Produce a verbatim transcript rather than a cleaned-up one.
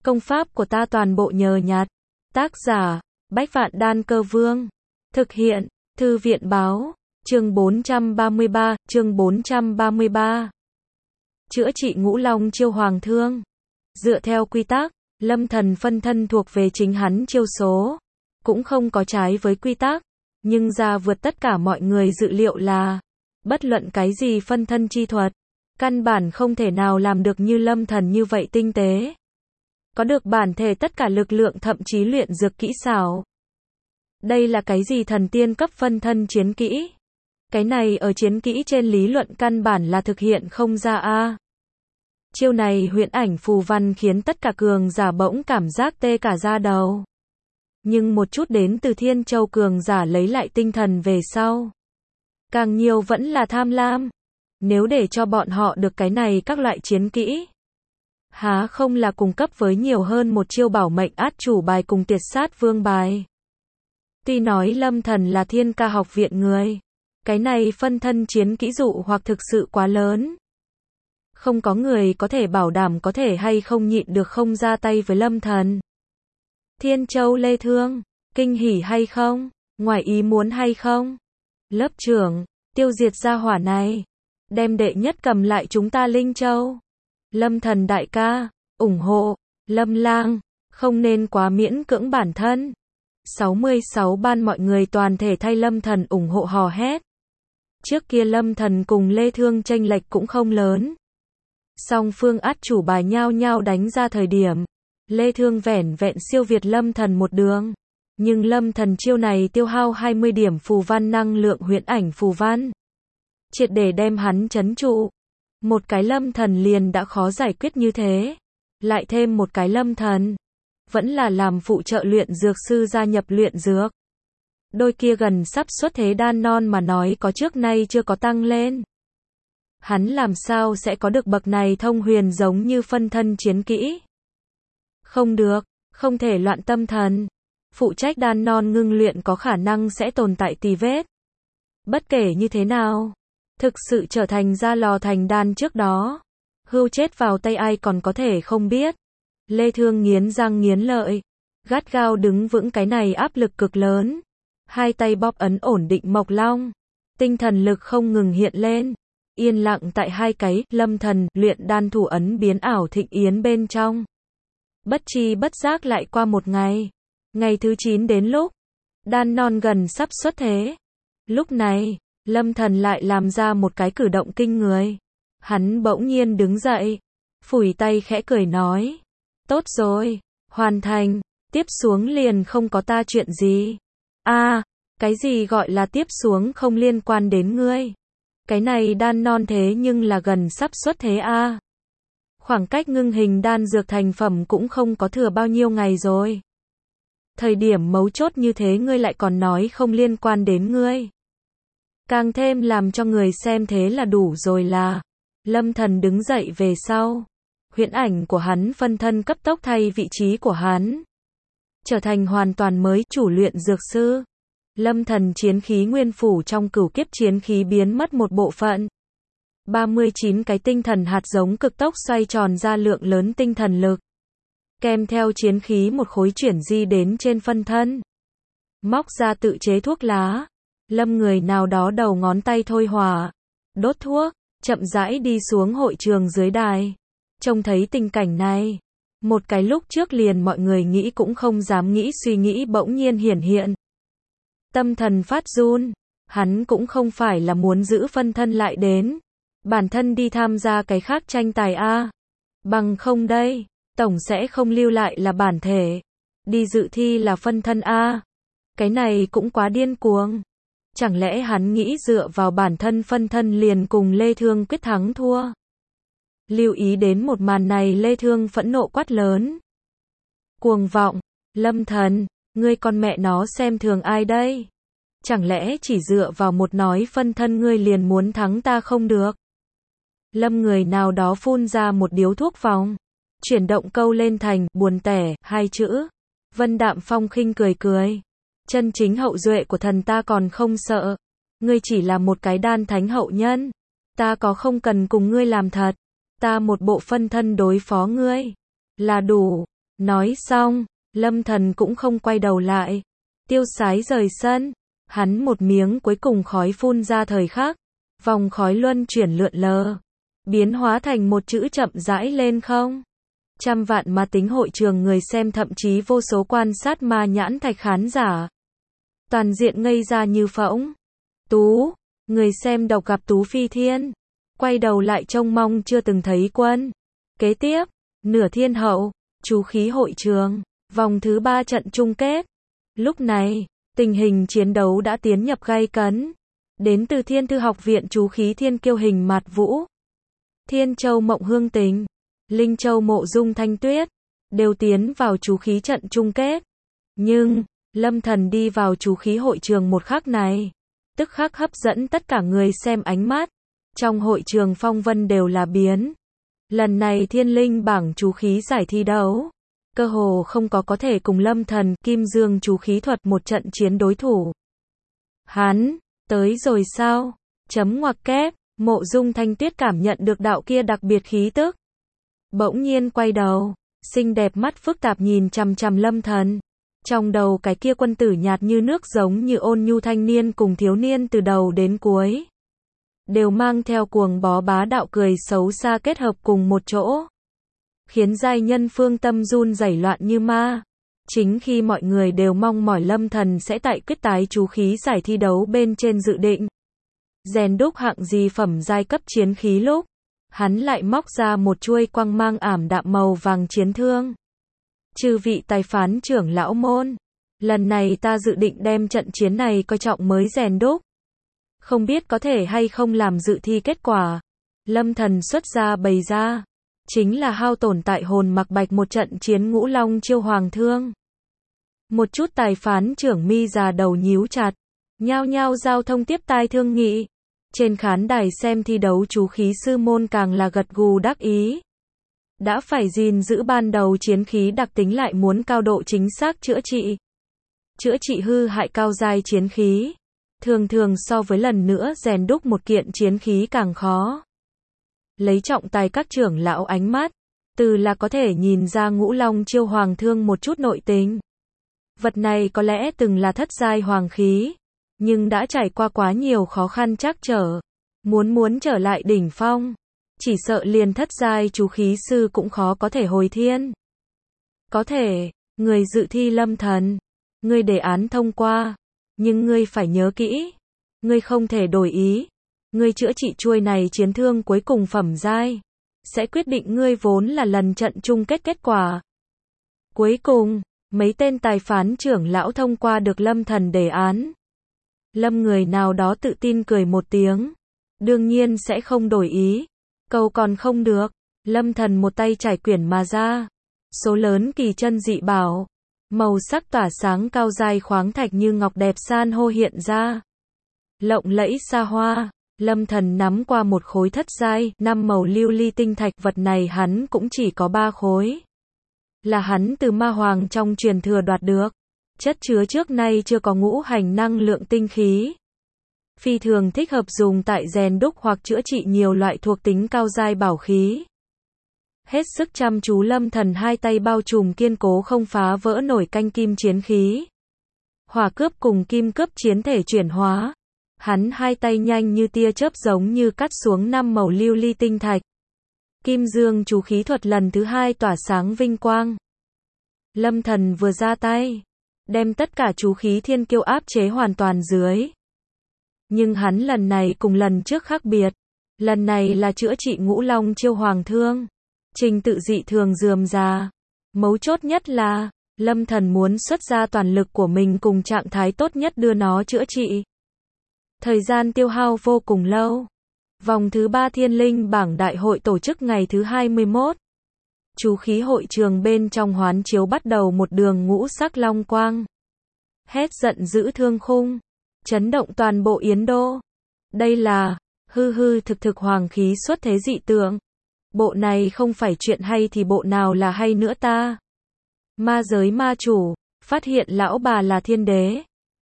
Công pháp của ta toàn bộ nhờ nhặt. Tác giả, Bách Vạn Đan Cơ Vương. Thực hiện, Thư viện Báo. Chương bốn trăm ba mươi ba, chương bốn trăm ba mươi ba. Chữa trị Ngũ Long chiêu Hoàng Thương. Dựa theo quy tắc, Lâm Thần phân thân thuộc về chính hắn chiêu số. Cũng không có trái với quy tắc, nhưng ra vượt tất cả mọi người dự liệu là, bất luận cái gì phân thân chi thuật, căn bản không thể nào làm được như Lâm Thần như vậy tinh tế. Có được bản thể tất cả lực lượng thậm chí luyện dược kỹ xảo. Đây là cái gì thần tiên cấp phân thân chiến kỹ? Cái này ở chiến kỹ trên lý luận căn bản là thực hiện không ra a. Chiêu này huyễn ảnh phù văn khiến tất cả cường giả bỗng cảm giác tê cả da đầu. Nhưng một chút đến từ Thiên Châu cường giả lấy lại tinh thần về sau. Càng nhiều vẫn là tham lam. Nếu để cho bọn họ được cái này các loại chiến kỹ, há không là cung cấp với nhiều hơn một chiêu bảo mệnh át chủ bài cùng tuyệt sát vương bài. Tuy nói Lâm Thần là Thiên Ca học viện người, cái này phân thân chiến kỹ dụ hoặc thực sự quá lớn. Không có người có thể bảo đảm có thể hay không nhịn được không ra tay với Lâm Thần. Thiên Châu Lê Thương, kinh hỉ hay không, ngoài ý muốn hay không? Lớp trưởng, tiêu diệt gia hỏa này, đem đệ nhất cầm lại chúng ta Linh Châu. Lâm Thần đại ca, ủng hộ, Lâm Lang, không nên quá miễn cưỡng bản thân. sáu mươi sáu ban mọi người toàn thể thay Lâm Thần ủng hộ hò hét. Trước kia Lâm Thần cùng Lê Thương chênh lệch cũng không lớn. Song phương át chủ bài nhau nhau đánh ra thời điểm, Lê Thương vẻn vẹn siêu việt Lâm Thần một đường. Nhưng Lâm Thần chiêu này tiêu hao hai mươi điểm phù văn năng lượng huyễn ảnh phù văn, triệt để đem hắn trấn trụ. Một cái Lâm Thần liền đã khó giải quyết như thế, lại thêm một cái Lâm Thần, vẫn là làm phụ trợ luyện dược sư gia nhập luyện dược. Đôi kia gần sắp xuất thế đan non mà nói có trước nay chưa có tăng lên. Hắn làm sao sẽ có được bậc này thông huyền giống như phân thân chiến kỹ? Không được, không thể loạn tâm thần. Phụ trách đan non ngưng luyện có khả năng sẽ tồn tại tì vết. Bất kể như thế nào, thực sự trở thành ra lò thành đan trước đó, hưu chết vào tay ai còn có thể không biết. Lê Thương nghiến răng nghiến lợi, gắt gao đứng vững cái này áp lực cực lớn. Hai tay bóp ấn ổn định Mộc Long, tinh thần lực không ngừng hiện lên, yên lặng tại hai cái Lâm Thần luyện đan thủ ấn biến ảo thịnh yến bên trong. Bất chi bất giác lại qua một ngày. Ngày thứ chín đến lúc đan non gần sắp xuất thế. Lúc này, Lâm Thần lại làm ra một cái cử động kinh người. Hắn bỗng nhiên đứng dậy, phủi tay khẽ cười nói, tốt rồi, hoàn thành, tiếp xuống liền không có ta chuyện gì. A, à, cái gì gọi là tiếp xuống không liên quan đến ngươi? Cái này đan non thế nhưng là gần sắp xuất thế a. À. Khoảng cách ngưng hình đan dược thành phẩm cũng không có thừa bao nhiêu ngày rồi. Thời điểm mấu chốt như thế ngươi lại còn nói không liên quan đến ngươi. Càng thêm làm cho người xem thế là đủ rồi là. Lâm Thần đứng dậy về sau. Huyễn ảnh của hắn phân thân cấp tốc thay vị trí của hắn. Trở thành hoàn toàn mới chủ luyện dược sư. Lâm Thần chiến khí nguyên phủ trong cửu kiếp chiến khí biến mất một bộ phận. ba mươi chín cái tinh thần hạt giống cực tốc xoay tròn ra lượng lớn tinh thần lực. Kèm theo chiến khí một khối chuyển di đến trên phân thân. Móc ra tự chế thuốc lá. Lâm người nào đó đầu ngón tay thôi hỏa. Đốt thuốc, chậm rãi đi xuống hội trường dưới đài. Trông thấy tình cảnh này. Một cái lúc trước liền mọi người nghĩ cũng không dám nghĩ suy nghĩ bỗng nhiên hiển hiện. Tâm thần phát run. Hắn cũng không phải là muốn giữ phân thân lại đến. Bản thân đi tham gia cái khác tranh tài a. Bằng không đây. Tổng sẽ không lưu lại là bản thể. Đi dự thi là phân thân a. Cái này cũng quá điên cuồng. Chẳng lẽ hắn nghĩ dựa vào bản thân phân thân liền cùng Lê Thương quyết thắng thua? Lưu ý đến một màn này Lê Thương phẫn nộ quát lớn. Cuồng vọng, Lâm Thần, ngươi con mẹ nó xem thường ai đây? Chẳng lẽ chỉ dựa vào một nói phân thân ngươi liền muốn thắng ta không được? Lâm người nào đó phun ra một điếu thuốc vòng. Chuyển động câu lên thành buồn tẻ, hai chữ. Vân Đạm Phong khinh cười cười. Chân chính hậu duệ của thần ta còn không sợ. Ngươi chỉ là một cái đan thánh hậu nhân. Ta có không cần cùng ngươi làm thật. Ta một bộ phân thân đối phó ngươi. Là đủ. Nói xong, Lâm Thần cũng không quay đầu lại. Tiêu sái rời sân. Hắn một miếng cuối cùng khói phun ra thời khắc. Vòng khói luân chuyển lượn lờ. Biến hóa thành một chữ chậm rãi lên không. Trăm vạn mà tính hội trường người xem thậm chí vô số quan sát ma nhãn thạch khán giả. Toàn diện ngây ra như phỗng. Tú, người xem độc gặp Tú Phi Thiên. Quay đầu lại trông mong chưa từng thấy quân. Kế tiếp, nửa thiên hậu, chú khí hội trường, vòng thứ ba trận chung kết. Lúc này, tình hình chiến đấu đã tiến nhập gay cấn. Đến từ Thiên Thư Học viện chú khí Thiên Kiêu Hình Mạt Vũ, Thiên Châu Mộng Hương Tình, Linh Châu Mộ Dung Thanh Tuyết, đều tiến vào chú khí trận chung kết. Nhưng, Lâm Thần đi vào chú khí hội trường một khắc này, tức khắc hấp dẫn tất cả người xem ánh mắt. Trong hội trường phong vân đều là biến. Lần này Thiên Linh bảng chú khí giải thi đấu, cơ hồ không có có thể cùng Lâm Thần, Kim Dương chú khí thuật một trận chiến đối thủ. Hắn, tới rồi sao? Chấm ngoặc kép, Mộ Dung Thanh Tuyết cảm nhận được đạo kia đặc biệt khí tức. Bỗng nhiên quay đầu, xinh đẹp mắt phức tạp nhìn chằm chằm Lâm Thần. Trong đầu cái kia quân tử nhạt như nước giống như ôn nhu thanh niên cùng thiếu niên từ đầu đến cuối. Đều mang theo cuồng bó bá đạo cười xấu xa kết hợp cùng một chỗ. Khiến giai nhân phương tâm run rẩy loạn như ma. Chính khi mọi người đều mong mỏi Lâm Thần sẽ tại quyết tái chú khí giải thi đấu bên trên dự định rèn đúc hạng gì phẩm giai cấp chiến khí lúc, hắn lại móc ra một chuôi quang mang ảm đạm màu vàng chiến thương. Chư vị tài phán trưởng lão môn, lần này ta dự định đem trận chiến này coi trọng mới rèn đúc. Không biết có thể hay không làm dự thi kết quả. Lâm Thần xuất ra bày ra, chính là hao tổn tại hồn mặc bạch một trận chiến ngũ long chiêu hoàng thương. Một chút tài phán trưởng mi già đầu nhíu chặt, nhao nhao giao thông tiếp tai thương nghị. Trên khán đài xem thi đấu chú khí sư môn càng là gật gù đắc ý. Đã phải gìn giữ ban đầu chiến khí đặc tính lại muốn cao độ chính xác chữa trị. Chữa trị hư hại cao giai chiến khí. Thường thường so với lần nữa rèn đúc một kiện chiến khí càng khó. Lấy trọng tài các trưởng lão ánh mắt, từ là có thể nhìn ra ngũ long chiêu hoàng thương một chút nội tình. Vật này có lẽ từng là thất giai hoàng khí, nhưng đã trải qua quá nhiều khó khăn trắc trở. Muốn muốn trở lại đỉnh phong, chỉ sợ liền thất giai chú khí sư cũng khó có thể hồi thiên. Có thể, người dự thi Lâm Thần, ngươi đề án thông qua, nhưng ngươi phải nhớ kỹ, ngươi không thể đổi ý. Ngươi chữa trị chuôi này chiến thương cuối cùng phẩm giai, sẽ quyết định ngươi vốn là lần trận chung kết kết quả. Cuối cùng, mấy tên tài phán trưởng lão thông qua được Lâm Thần đề án. Lâm người nào đó tự tin cười một tiếng. Đương nhiên sẽ không đổi ý. Câu còn không được. Lâm Thần một tay trải quyển mà ra. Số lớn kỳ chân dị bảo. Màu sắc tỏa sáng cao giai khoáng thạch như ngọc đẹp san hô hiện ra. Lộng lẫy xa hoa. Lâm Thần nắm qua một khối thất giai, năm màu lưu ly tinh thạch, vật này hắn cũng chỉ có ba khối. Là hắn từ ma hoàng trong truyền thừa đoạt được. Chất chứa trước nay chưa có ngũ hành năng lượng tinh khí. Phi thường thích hợp dùng tại rèn đúc hoặc chữa trị nhiều loại thuộc tính cao giai bảo khí. Hết sức chăm chú Lâm Thần hai tay bao trùm kiên cố không phá vỡ nổi canh kim chiến khí. Hỏa cướp cùng kim cướp chiến thể chuyển hóa. Hắn hai tay nhanh như tia chớp giống như cắt xuống năm màu lưu ly tinh thạch. Kim Dương chú khí thuật lần thứ hai tỏa sáng vinh quang. Lâm Thần vừa ra tay, đem tất cả chú khí thiên kiêu áp chế hoàn toàn dưới. Nhưng hắn lần này cùng lần trước khác biệt. Lần này là chữa trị ngũ long chiêu hoàng thương. Trình tự dị thường rườm rà. Mấu chốt nhất là, Lâm Thần muốn xuất ra toàn lực của mình cùng trạng thái tốt nhất đưa nó chữa trị. Thời gian tiêu hao vô cùng lâu. Vòng thứ ba Thiên Linh bảng đại hội tổ chức ngày thứ hai mươi mốt. Chú khí hội trường bên trong hoán chiếu bắt đầu một đường ngũ sắc long quang. Hét giận dữ thương khung. Chấn động toàn bộ Yến Đô. Đây là, hư hư thực thực hoàng khí xuất thế dị tượng. Bộ này không phải chuyện hay thì bộ nào là hay nữa ta. Ma giới ma chủ, phát hiện lão bà là thiên đế.